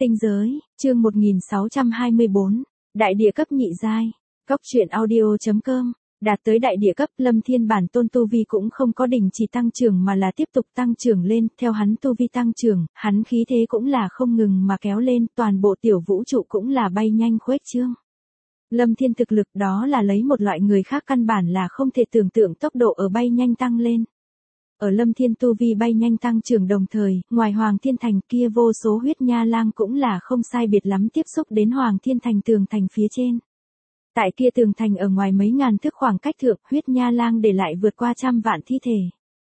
Tinh giới, chương 1624, đại địa cấp nhị giai. Cóc truyện audio.com. Đạt tới đại địa cấp, Lâm Thiên bản tôn tu vi cũng không có đình chỉ tăng trưởng mà là tiếp tục tăng trưởng lên, theo hắn tu vi tăng trưởng, hắn khí thế cũng là không ngừng mà kéo lên, toàn bộ tiểu vũ trụ cũng là bay nhanh khuếch trương. Lâm Thiên thực lực đó là lấy một loại người khác căn bản là không thể tưởng tượng tốc độ ở bay nhanh tăng lên. Ở Lâm Thiên tu vi bay nhanh tăng trưởng đồng thời, ngoài Hoàng Thiên Thành kia vô số huyết nha lang cũng là không sai biệt lắm tiếp xúc đến Hoàng Thiên Thành tường thành phía trên. Tại kia tường thành ở ngoài mấy ngàn thước khoảng cách thượng, huyết nha lang để lại vượt qua trăm vạn thi thể.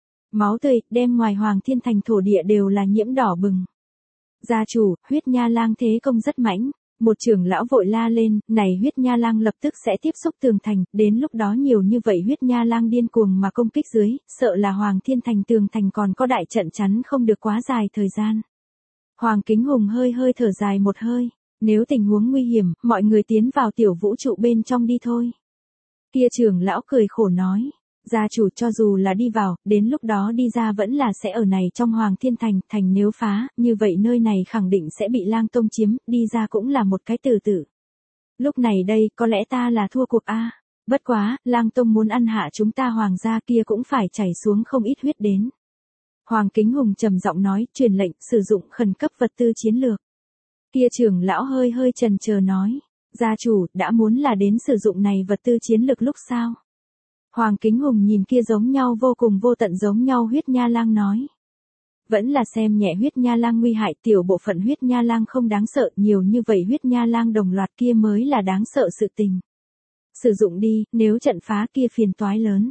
Máu tươi, đem ngoài Hoàng Thiên Thành thổ địa đều là nhiễm đỏ bừng. Gia chủ, huyết nha lang thế công rất mãnh. Một trưởng lão vội la lên, này huyết nha lang lập tức sẽ tiếp xúc tường thành, đến lúc đó nhiều như vậy huyết nha lang điên cuồng mà công kích dưới, sợ là Hoàng Thiên Thành tường thành còn có đại trận chắn không được quá dài thời gian. Hoàng Kính Hùng hơi hơi thở dài một hơi, nếu tình huống nguy hiểm, mọi người tiến vào tiểu vũ trụ bên trong đi thôi. Kia trưởng lão cười khổ nói. Gia chủ cho dù là đi vào, đến lúc đó đi ra vẫn là sẽ ở này trong Hoàng Thiên Thành, thành nếu phá, như vậy nơi này khẳng định sẽ bị Lang Tông chiếm, đi ra cũng là một cái từ tử. Lúc này đây, có lẽ ta là thua cuộc a. Bất quá, Lang Tông muốn ăn hạ chúng ta hoàng gia kia cũng phải chảy xuống không ít huyết đến. Hoàng Kính Hùng trầm giọng nói, truyền lệnh, sử dụng khẩn cấp vật tư chiến lược. Kia trưởng lão hơi hơi chần chờ nói, gia chủ, đã muốn là đến sử dụng này vật tư chiến lược lúc sao? Hoàng Kính Hùng nhìn kia giống nhau vô cùng vô tận giống nhau huyết nha lang nói. Vẫn là xem nhẹ huyết nha lang nguy hại, tiểu bộ phận huyết nha lang không đáng sợ, nhiều như vậy huyết nha lang đồng loạt kia mới là đáng sợ sự tình. Sử dụng đi, nếu trận phá kia phiền toái lớn.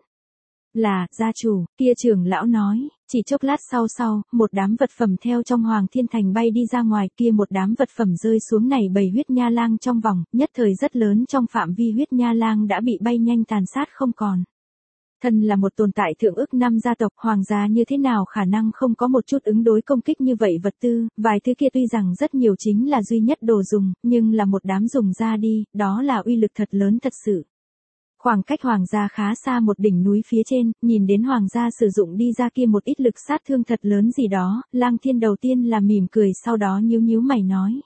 Là, gia chủ, kia trưởng lão nói, chỉ chốc lát sau, một đám vật phẩm theo trong Hoàng Thiên Thành bay đi ra ngoài, kia một đám vật phẩm rơi xuống này bầy huyết nha lang trong vòng, nhất thời rất lớn trong phạm vi huyết nha lang đã bị bay nhanh tàn sát không còn. Thân là một tồn tại thượng ức năm gia tộc hoàng gia như thế nào khả năng không có một chút ứng đối công kích như vậy vật tư, vài thứ kia tuy rằng rất nhiều chính là duy nhất đồ dùng, nhưng là một đám dùng ra đi, đó là uy lực thật lớn thật sự. Khoảng cách hoàng gia khá xa một đỉnh núi phía trên, nhìn đến hoàng gia sử dụng đi ra kia một ít lực sát thương thật lớn gì đó, Lang Thiên đầu tiên là mỉm cười sau đó nhíu mày nói.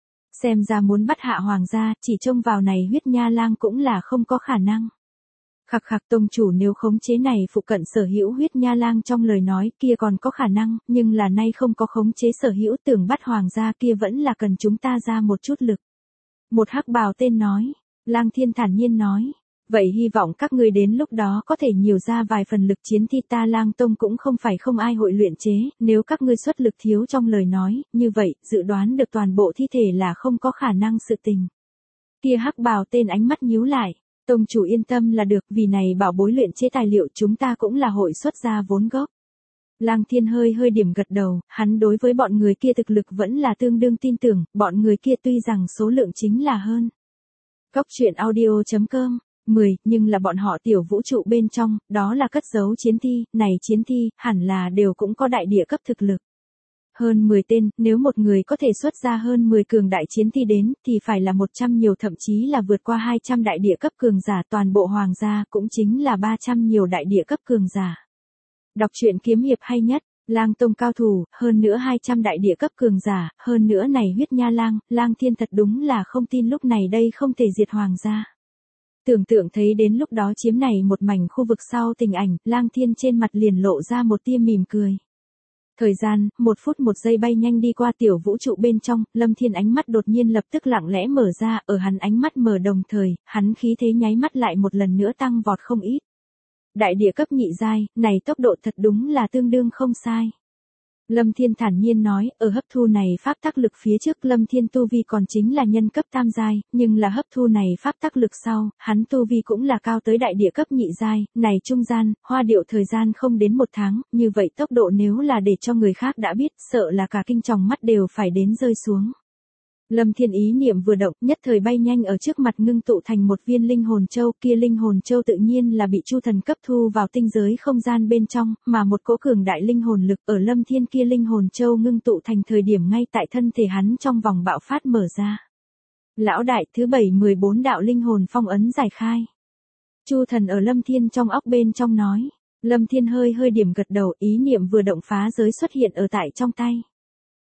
Xem ra muốn bắt hạ hoàng gia, chỉ trông vào này huyết nha lang cũng là không có khả năng. Khặc tông chủ nếu khống chế này phụ cận sở hữu huyết nha lang trong lời nói kia còn có khả năng, nhưng là nay không có khống chế sở hữu tưởng bắt hoàng gia kia vẫn là cần chúng ta ra một chút lực. Một hắc bào tên nói, Lang Thiên thản nhiên nói, vậy hy vọng các ngươi đến lúc đó có thể nhiều ra vài phần lực chiến thi ta Lang Tông cũng không phải không ai hội luyện chế, nếu các ngươi xuất lực thiếu trong lời nói, như vậy, dự đoán được toàn bộ thi thể là không có khả năng sự tình. Kia hắc bào tên ánh mắt nhíu lại. Tông chủ yên tâm là được, vì này bảo bối luyện chế tài liệu chúng ta cũng là hội xuất ra vốn gốc. Lang Thiên hơi điểm gật đầu, hắn đối với bọn người kia thực lực vẫn là tương đương tin tưởng, bọn người kia tuy rằng số lượng chính là hơn. Cóc truyện audio.com, 10, nhưng là bọn họ tiểu vũ trụ bên trong, đó là cất giấu chiến thi, này chiến thi, hẳn là đều cũng có đại địa cấp thực lực. Hơn 10 tên, nếu một người có thể xuất ra hơn 10 cường đại chiến thi đến, thì phải là 100 nhiều thậm chí là vượt qua 200 đại địa cấp cường giả toàn bộ hoàng gia, cũng chính là 300 nhiều đại địa cấp cường giả. Đọc truyện kiếm hiệp hay nhất, Lang Tông cao thủ, hơn nữa 200 đại địa cấp cường giả, hơn nữa này huyết nha lang, Lang Thiên thật đúng là không tin lúc này đây không thể diệt hoàng gia. Tưởng tượng thấy đến lúc đó chiếm này một mảnh khu vực sau tình ảnh, Lang Thiên trên mặt liền lộ ra một tia mỉm cười. Thời gian, 1 phút 1 giây bay nhanh đi qua tiểu vũ trụ bên trong, Lâm Thiên ánh mắt đột nhiên lập tức lặng lẽ mở ra, ở hắn ánh mắt mở đồng thời, hắn khí thế nháy mắt lại một lần nữa tăng vọt không ít. Đại địa cấp nhị giai, này tốc độ thật đúng là tương đương không sai. Lâm Thiên thản nhiên nói, ở hấp thu này pháp tắc lực phía trước Lâm Thiên tu vi còn chính là nhân cấp tam giai, nhưng là hấp thu này pháp tắc lực sau, hắn tu vi cũng là cao tới đại địa cấp nhị giai, này trung gian, hoa điệu thời gian không đến 1 tháng, như vậy tốc độ nếu là để cho người khác đã biết, sợ là cả kinh tròng mắt đều phải đến rơi xuống. Lâm Thiên ý niệm vừa động, nhất thời bay nhanh ở trước mặt ngưng tụ thành một viên linh hồn châu, kia linh hồn châu tự nhiên là bị Chu Thần cấp thu vào tinh giới không gian bên trong, mà một cỗ cường đại linh hồn lực ở Lâm Thiên kia linh hồn châu ngưng tụ thành thời điểm ngay tại thân thể hắn trong vòng bạo phát mở ra. Lão đại, thứ 714 đạo linh hồn phong ấn giải khai. Chu Thần ở Lâm Thiên trong óc bên trong nói. Lâm Thiên hơi điểm gật đầu, ý niệm vừa động phá giới xuất hiện ở tại trong tay.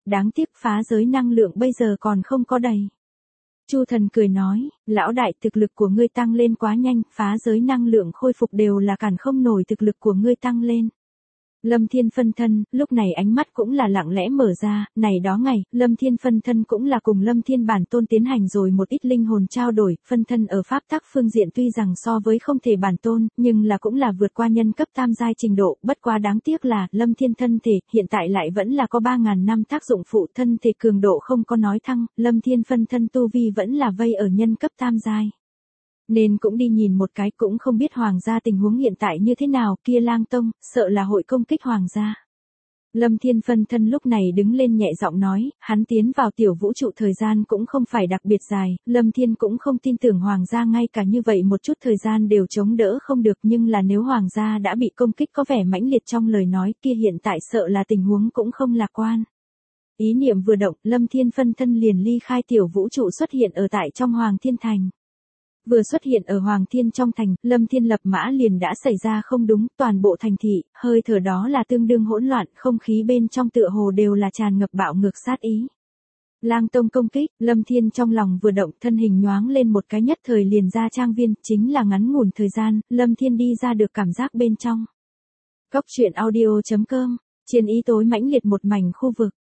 đáng tiếc phá giới năng lượng bây giờ còn không có đầy. Chu Thần cười nói, lão đại thực lực của ngươi tăng lên quá nhanh, phá giới năng lượng khôi phục đều là cản không nổi thực lực của ngươi tăng lên. Lâm Thiên phân thân, lúc này ánh mắt cũng là lặng lẽ mở ra, này đó ngày, Lâm Thiên phân thân cũng là cùng Lâm Thiên bản tôn tiến hành rồi một ít linh hồn trao đổi, phân thân ở pháp tắc phương diện tuy rằng so với không thể bản tôn, nhưng là cũng là vượt qua nhân cấp tam giai trình độ, bất quá đáng tiếc là, Lâm Thiên thân thể, hiện tại lại vẫn là có 3.000 năm tác dụng phụ thân thể cường độ không có nói thăng, Lâm Thiên phân thân tu vi vẫn là vây ở nhân cấp tam giai. Nên cũng đi nhìn một cái cũng không biết hoàng gia tình huống hiện tại như thế nào, kia Lang Tông, sợ là hội công kích hoàng gia. Lâm Thiên phân thân lúc này đứng lên nhẹ giọng nói, hắn tiến vào tiểu vũ trụ thời gian cũng không phải đặc biệt dài, Lâm Thiên cũng không tin tưởng hoàng gia ngay cả như vậy một chút thời gian đều chống đỡ không được, nhưng là nếu hoàng gia đã bị công kích có vẻ mãnh liệt trong lời nói kia hiện tại sợ là tình huống cũng không lạc quan. Ý niệm vừa động, Lâm Thiên phân thân liền ly khai tiểu vũ trụ xuất hiện ở tại trong Hoàng Thiên Thành. Vừa xuất hiện ở Hoàng Thiên trong thành, Lâm Thiên lập mã liền đã xảy ra không đúng, toàn bộ thành thị, hơi thở đó là tương đương hỗn loạn, không khí bên trong tựa hồ đều là tràn ngập bạo ngược sát ý. Lang Tông công kích, Lâm Thiên trong lòng vừa động, thân hình nhoáng lên một cái nhất thời liền ra trang viên, chính là ngắn ngủn thời gian, Lâm Thiên đi ra được cảm giác bên trong. Cốc truyện audio.com, chiến ý tối mãnh liệt một mảnh khu vực.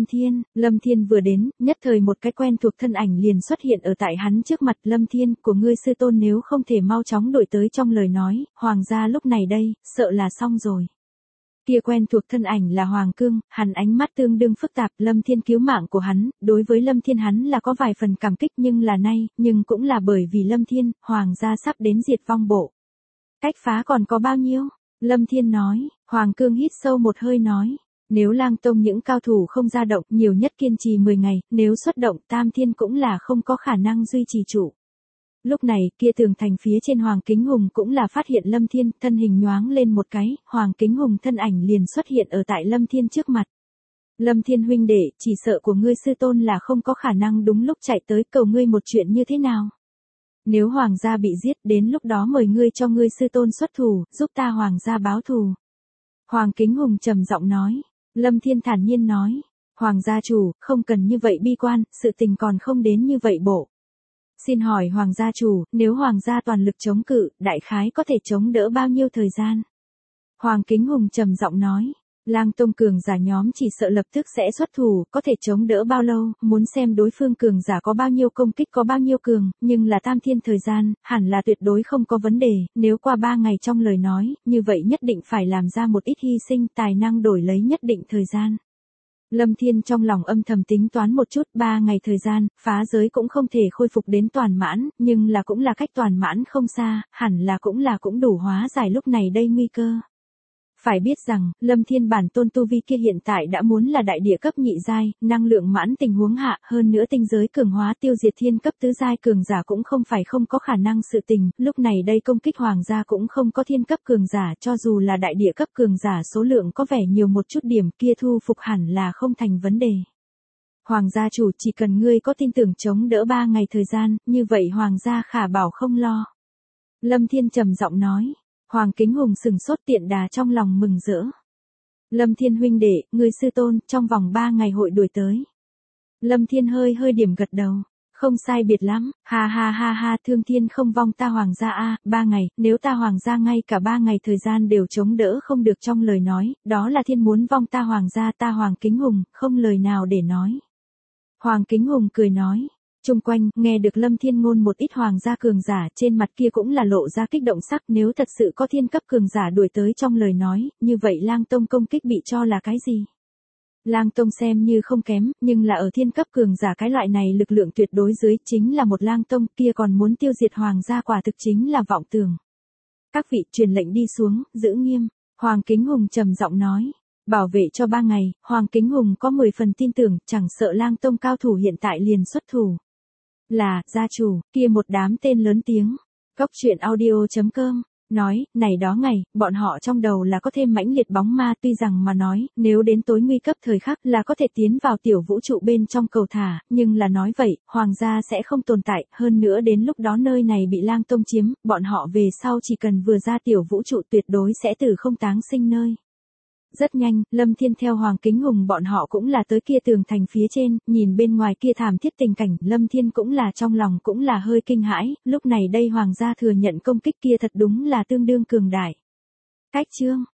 Lâm Thiên vừa đến, nhất thời một cái quen thuộc thân ảnh liền xuất hiện ở tại hắn trước mặt. Lâm Thiên, của ngươi sư tôn nếu không thể mau chóng đổi tới trong lời nói, hoàng gia lúc này đây, sợ là xong rồi. Kia quen thuộc thân ảnh là Hoàng Cương, hắn ánh mắt tương đương phức tạp, Lâm Thiên cứu mạng của hắn, đối với Lâm Thiên hắn là có vài phần cảm kích nhưng là nay, nhưng cũng là bởi vì Lâm Thiên, hoàng gia sắp đến diệt vong bộ. Cách phá còn có bao nhiêu? Lâm Thiên nói, Hoàng Cương hít sâu một hơi nói. Nếu Lang Tông những cao thủ không ra động, nhiều nhất kiên trì 10 ngày, nếu xuất động Tam Thiên cũng là không có khả năng duy trì trụ. Lúc này, kia tường thành phía trên Hoàng Kính Hùng cũng là phát hiện Lâm Thiên, thân hình nhoáng lên một cái, Hoàng Kính Hùng thân ảnh liền xuất hiện ở tại Lâm Thiên trước mặt. Lâm Thiên huynh đệ, chỉ sợ của ngươi sư tôn là không có khả năng đúng lúc chạy tới cầu ngươi một chuyện như thế nào. Nếu hoàng gia bị giết, đến lúc đó mời ngươi cho ngươi sư tôn xuất thủ, giúp ta hoàng gia báo thù. Hoàng Kính Hùng trầm giọng nói. Lâm Thiên thản nhiên nói, Hoàng gia chủ, không cần như vậy bi quan, sự tình còn không đến như vậy bộ. Xin hỏi Hoàng gia chủ, nếu Hoàng gia toàn lực chống cự, đại khái có thể chống đỡ bao nhiêu thời gian? Hoàng Kính Hùng trầm giọng nói, Lang Tông cường giả nhóm chỉ sợ lập tức sẽ xuất thủ, có thể chống đỡ bao lâu, muốn xem đối phương cường giả có bao nhiêu công kích có bao nhiêu cường, nhưng là Tam Thiên thời gian, hẳn là tuyệt đối không có vấn đề, nếu qua 3 ngày trong lời nói, như vậy nhất định phải làm ra một ít hy sinh tài năng đổi lấy nhất định thời gian. Lâm Thiên trong lòng âm thầm tính toán một chút, 3 ngày thời gian, phá giới cũng không thể khôi phục đến toàn mãn, nhưng là cũng là cách toàn mãn không xa, hẳn là cũng đủ hóa giải lúc này đây nguy cơ. Phải biết rằng, Lâm Thiên bản tôn tu vi kia hiện tại đã muốn là đại địa cấp nhị giai, năng lượng mãn tình huống hạ, hơn nữa tinh giới cường hóa tiêu diệt thiên cấp tứ giai cường giả cũng không phải không có khả năng sự tình, lúc này đây công kích hoàng gia cũng không có thiên cấp cường giả, cho dù là đại địa cấp cường giả số lượng có vẻ nhiều một chút điểm kia thu phục hẳn là không thành vấn đề. Hoàng gia chủ chỉ cần ngươi có tin tưởng chống đỡ 3 ngày thời gian, như vậy hoàng gia khả bảo không lo. Lâm Thiên trầm giọng nói. Hoàng Kính Hùng sừng sốt tiện đà trong lòng mừng rỡ. Lâm Thiên huynh đệ, người sư tôn, trong vòng 3 ngày hội đuổi tới. Lâm Thiên hơi điểm gật đầu. Không sai biệt lắm, ha ha ha ha, thương thiên không vong ta hoàng gia a, 3 ngày, nếu ta hoàng gia ngay cả 3 ngày thời gian đều chống đỡ không được trong lời nói, đó là thiên muốn vong ta hoàng gia ta Hoàng Kính Hùng, không lời nào để nói. Hoàng Kính Hùng cười nói. Trung quanh, nghe được Lâm Thiên ngôn một ít hoàng gia cường giả trên mặt kia cũng là lộ ra kích động sắc, nếu thật sự có thiên cấp cường giả đuổi tới trong lời nói, như vậy Lang Tông công kích bị cho là cái gì? Lang Tông xem như không kém, nhưng là ở thiên cấp cường giả cái loại này lực lượng tuyệt đối dưới chính là một Lang Tông kia còn muốn tiêu diệt hoàng gia quả thực chính là vọng tưởng. Các vị truyền lệnh đi xuống, giữ nghiêm, Hoàng Kính Hùng trầm giọng nói. Bảo vệ cho 3 ngày, Hoàng Kính Hùng có 10 phần tin tưởng, chẳng sợ Lang Tông cao thủ hiện tại liền xuất thủ. Là, gia chủ, kia một đám tên lớn tiếng. Cốc truyện audio.com, nói, này đó ngày, bọn họ trong đầu là có thêm mãnh liệt bóng ma tuy rằng mà nói, nếu đến tối nguy cấp thời khắc là có thể tiến vào tiểu vũ trụ bên trong cầu thả, nhưng là nói vậy, hoàng gia sẽ không tồn tại, hơn nữa đến lúc đó nơi này bị Lang Tông chiếm, bọn họ về sau chỉ cần vừa ra tiểu vũ trụ tuyệt đối sẽ tử không táng sinh nơi. Rất nhanh, Lâm Thiên theo Hoàng Kính Hùng bọn họ cũng là tới kia tường thành phía trên, nhìn bên ngoài kia thảm thiết tình cảnh, Lâm Thiên cũng là trong lòng cũng là hơi kinh hãi, lúc này đây Hoàng gia thừa nhận công kích kia thật đúng là tương đương cường đại. Cách chương